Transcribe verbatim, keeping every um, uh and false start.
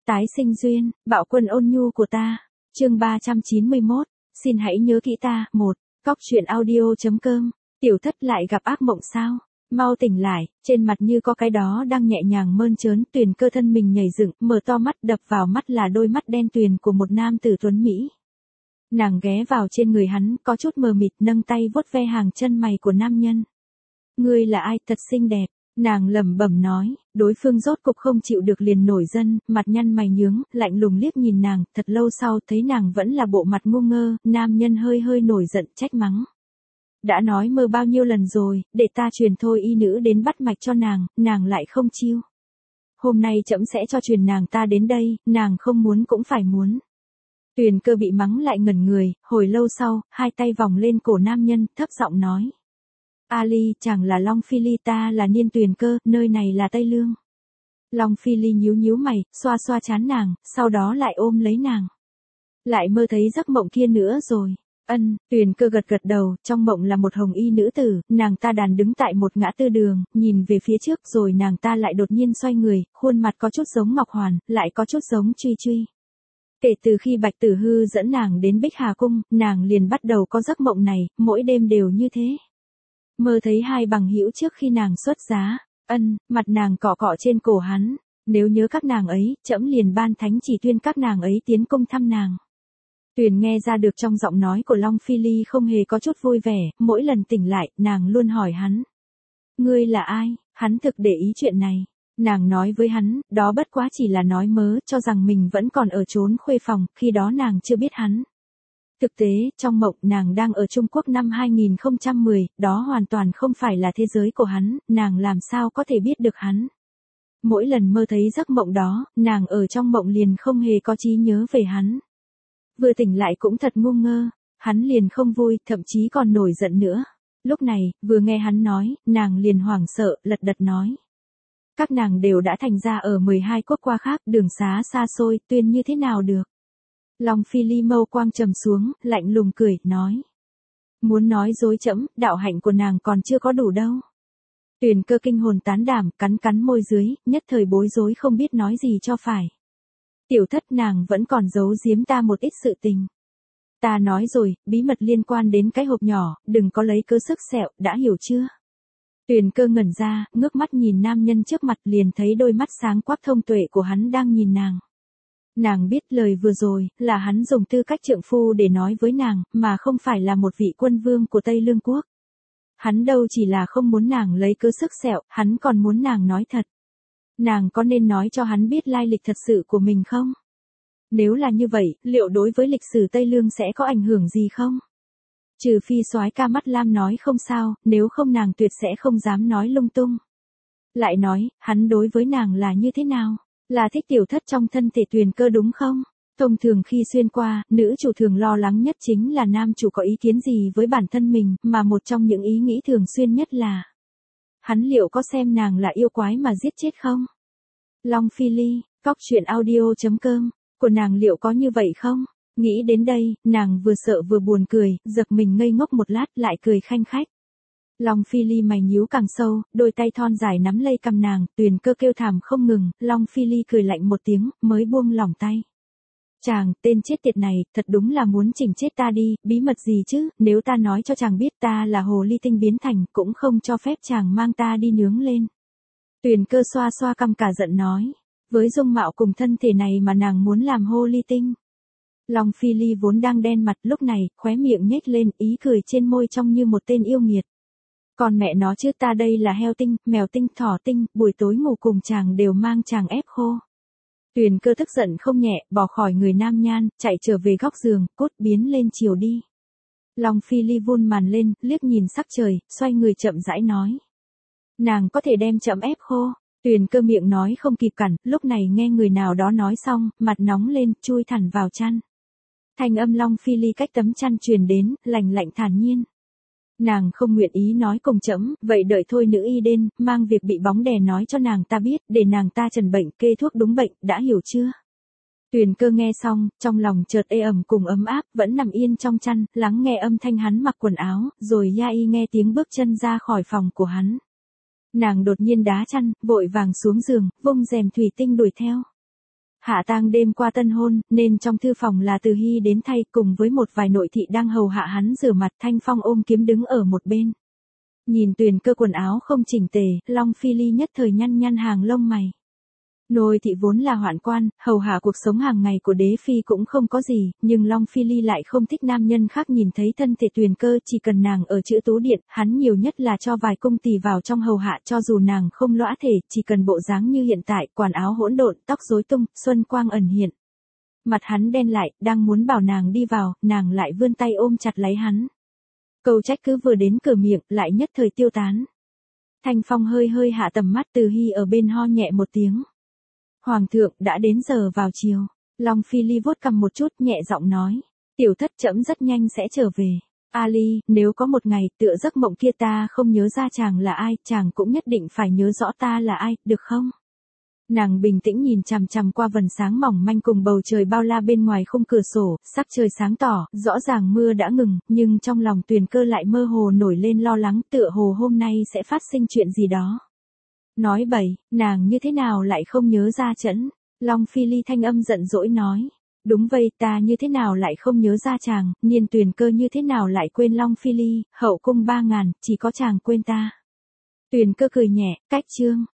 Tái sinh duyên, bạo quân ôn nhu của ta. Chương ba trăm chín mươi mốt, xin hãy nhớ kỹ ta. Một. Cóc truyện audio.com. Tiểu thất lại gặp ác mộng sao? Mau tỉnh lại, trên mặt như có cái đó đang nhẹ nhàng mơn trớn. Tuyền Cơ thân mình nhảy dựng, mở to mắt, đập vào mắt là đôi mắt đen tuyền của một nam tử tuấn Mỹ. Nàng ghé vào trên người hắn, có chút mờ mịt, nâng tay vuốt ve hàng chân mày của nam nhân. Ngươi là ai, thật xinh đẹp. Nàng lẩm bẩm nói, đối phương rốt cục không chịu được liền nổi giận, mặt nhăn mày nhướng, lạnh lùng liếc nhìn nàng, thật lâu sau thấy nàng vẫn là bộ mặt ngu ngơ, nam nhân hơi hơi nổi giận trách mắng. Đã nói mơ bao nhiêu lần rồi, để ta truyền thôi y nữ đến bắt mạch cho nàng, nàng lại không chiêu. Hôm nay trẫm sẽ cho truyền nàng ta đến đây, nàng không muốn cũng phải muốn. Tuyền Cơ bị mắng lại ngẩn người, hồi lâu sau, hai tay vòng lên cổ nam nhân, thấp giọng nói. Ali, chàng là Long Phi Ly, ta là Niên Tuyền Cơ, nơi này là Tây Lương. Long Phi Ly nhíu nhíu mày, xoa xoa trán nàng, sau đó lại ôm lấy nàng. Lại mơ thấy giấc mộng kia nữa rồi. Ân, Tuyền Cơ gật gật đầu, trong mộng là một hồng y nữ tử, nàng ta đàn đứng tại một ngã tư đường, nhìn về phía trước rồi nàng ta lại đột nhiên xoay người, khuôn mặt có chút giống Ngọc Hoàn, lại có chút giống Truy Truy. Kể từ khi Bạch Tử Hư dẫn nàng đến Bích Hà Cung, nàng liền bắt đầu có giấc mộng này, mỗi đêm đều như thế. Mơ thấy hai bằng hữu trước khi nàng xuất giá, ân, mặt nàng cọ cọ trên cổ hắn, nếu nhớ các nàng ấy, trẫm liền ban thánh chỉ tuyên các nàng ấy tiến cung thăm nàng. Tuyền nghe ra được trong giọng nói của Long Phi Ly không hề có chút vui vẻ, mỗi lần tỉnh lại, nàng luôn hỏi hắn. Ngươi là ai? Hắn thực để ý chuyện này. Nàng nói với hắn, đó bất quá chỉ là nói mớ, cho rằng mình vẫn còn ở trốn khuê phòng, khi đó nàng chưa biết hắn. Thực tế, trong mộng nàng đang ở Trung Quốc năm hai nghìn không trăm mười, đó hoàn toàn không phải là thế giới của hắn, nàng làm sao có thể biết được hắn. Mỗi lần mơ thấy giấc mộng đó, nàng ở trong mộng liền không hề có trí nhớ về hắn. Vừa tỉnh lại cũng thật ngu ngơ, hắn liền không vui, thậm chí còn nổi giận nữa. Lúc này, vừa nghe hắn nói, nàng liền hoảng sợ, lật đật nói. Các nàng đều đã thành ra ở mười hai quốc gia khác, đường xá xa xôi, tuyên như thế nào được. Long Phi Ly mâu quang trầm xuống, lạnh lùng cười, nói. Muốn nói dối trẫm, đạo hạnh của nàng còn chưa có đủ đâu. Tuyền Cơ kinh hồn tán đảm, cắn cắn môi dưới, nhất thời bối rối không biết nói gì cho phải. Tiểu thất, nàng vẫn còn giấu giếm ta một ít sự tình. Ta nói rồi, bí mật liên quan đến cái hộp nhỏ, đừng có lấy cớ sức sẹo, đã hiểu chưa? Tuyền Cơ ngẩn ra, ngước mắt nhìn nam nhân trước mặt, liền thấy đôi mắt sáng quắc thông tuệ của hắn đang nhìn nàng. Nàng biết lời vừa rồi, là hắn dùng tư cách trượng phu để nói với nàng, mà không phải là một vị quân vương của Tây Lương Quốc. Hắn đâu chỉ là không muốn nàng lấy cớ sức sẹo, hắn còn muốn nàng nói thật. Nàng có nên nói cho hắn biết lai lịch thật sự của mình không? Nếu là như vậy, liệu đối với lịch sử Tây Lương sẽ có ảnh hưởng gì không? Trừ phi soái ca mắt lam nói không sao, nếu không nàng tuyệt sẽ không dám nói lung tung. Lại nói, hắn đối với nàng là như thế nào? Là thích tiểu thất trong thân thể Tuyền Cơ đúng không? Thông thường khi xuyên qua, nữ chủ thường lo lắng nhất chính là nam chủ có ý kiến gì với bản thân mình, mà một trong những ý nghĩ thường xuyên nhất là hắn liệu có xem nàng là yêu quái mà giết chết không? Long Phi Ly, cóc truyện audio.com, của nàng liệu có như vậy không? Nghĩ đến đây, nàng vừa sợ vừa buồn cười, giật mình ngây ngốc một lát lại cười khanh khách. Long Phi Ly mày nhíu càng sâu, đôi tay thon dài nắm lấy cằm nàng, Tuyền Cơ kêu thảm không ngừng, Long Phi Ly cười lạnh một tiếng, mới buông lỏng tay. Chàng, tên chết tiệt này, thật đúng là muốn chỉnh chết ta đi, bí mật gì chứ, nếu ta nói cho chàng biết ta là hồ ly tinh biến thành, cũng không cho phép chàng mang ta đi nướng lên. Tuyền Cơ xoa xoa cằm cả giận nói, với dung mạo cùng thân thể này mà nàng muốn làm hồ ly tinh. Long Phi Ly vốn đang đen mặt, lúc này, khóe miệng nhếch lên, ý cười trên môi trông như một tên yêu nghiệt. Còn mẹ nó chứ, ta đây là heo tinh, mèo tinh, thỏ tinh, buổi tối ngủ cùng chàng đều mang chàng ép khô. Tuyền Cơ tức giận không nhẹ, bỏ khỏi người nam nhan, chạy trở về góc giường, cốt biến lên chiều đi. Long Phi Ly vun màn lên, liếc nhìn sắc trời, xoay người chậm rãi nói. Nàng có thể đem chậm ép khô. Tuyền Cơ miệng nói không kịp cản, lúc này nghe người nào đó nói xong, mặt nóng lên, chui thẳng vào chăn. Thanh âm Long Phi Ly cách tấm chăn truyền đến, lạnh lạnh thản nhiên. Nàng không nguyện ý nói cùng trẫm, vậy đợi thôi nữ y đến, mang việc bị bóng đè nói cho nàng ta biết, để nàng ta trần bệnh, kê thuốc đúng bệnh, đã hiểu chưa? Tuyền Cơ nghe xong, trong lòng chợt ê ẩm cùng ấm áp, vẫn nằm yên trong chăn, lắng nghe âm thanh hắn mặc quần áo, rồi ya y nghe tiếng bước chân ra khỏi phòng của hắn. Nàng đột nhiên đá chăn, vội vàng xuống giường, vung rèm thủy tinh đuổi theo. Hạ tang đêm qua tân hôn, nên trong thư phòng là Từ Hy đến thay, cùng với một vài nội thị đang hầu hạ hắn rửa mặt. Thanh Phong ôm kiếm đứng ở một bên. Nhìn Tuyền Cơ quần áo không chỉnh tề, Long Phi Ly nhất thời nhăn nhăn hàng lông mày. Nôi thị vốn là hoạn quan, hầu hạ cuộc sống hàng ngày của đế phi cũng không có gì, nhưng Long Phi Ly lại không thích nam nhân khác nhìn thấy thân thể Tuyền Cơ, chỉ cần nàng ở chữ tú điện, hắn nhiều nhất là cho vài cung tỳ vào trong hầu hạ, cho dù nàng không lõa thể, chỉ cần bộ dáng như hiện tại, quần áo hỗn độn, tóc rối tung, xuân quang ẩn hiện. Mặt hắn đen lại, đang muốn bảo nàng đi vào, nàng lại vươn tay ôm chặt lấy hắn. Câu trách cứ vừa đến cửa miệng, lại nhất thời tiêu tán. Thanh Phong hơi hơi hạ tầm mắt, Từ Hy ở bên ho nhẹ một tiếng. Hoàng thượng, đã đến giờ vào chiều. Long Phi Ly vuốt cằm một chút, nhẹ giọng nói. Tiểu thất trẫm rất nhanh sẽ trở về. Ali, nếu có một ngày, tựa giấc mộng kia ta không nhớ ra chàng là ai, chàng cũng nhất định phải nhớ rõ ta là ai, được không? Nàng bình tĩnh nhìn chằm chằm qua vầng sáng mỏng manh cùng bầu trời bao la bên ngoài khung cửa sổ, sắc trời sáng tỏ, rõ ràng mưa đã ngừng, nhưng trong lòng Tuyền Cơ lại mơ hồ nổi lên lo lắng, tựa hồ hôm nay sẽ phát sinh chuyện gì đó. Nói bậy, nàng như thế nào lại không nhớ ra chẵn? Long Phi Ly thanh âm giận dỗi nói. Đúng vậy, ta như thế nào lại không nhớ ra chàng, Niên Tuyền Cơ như thế nào lại quên Long Phi Ly, hậu cung ba ngàn, chỉ có chàng quên ta. Tuyền Cơ cười nhẹ, cách chương.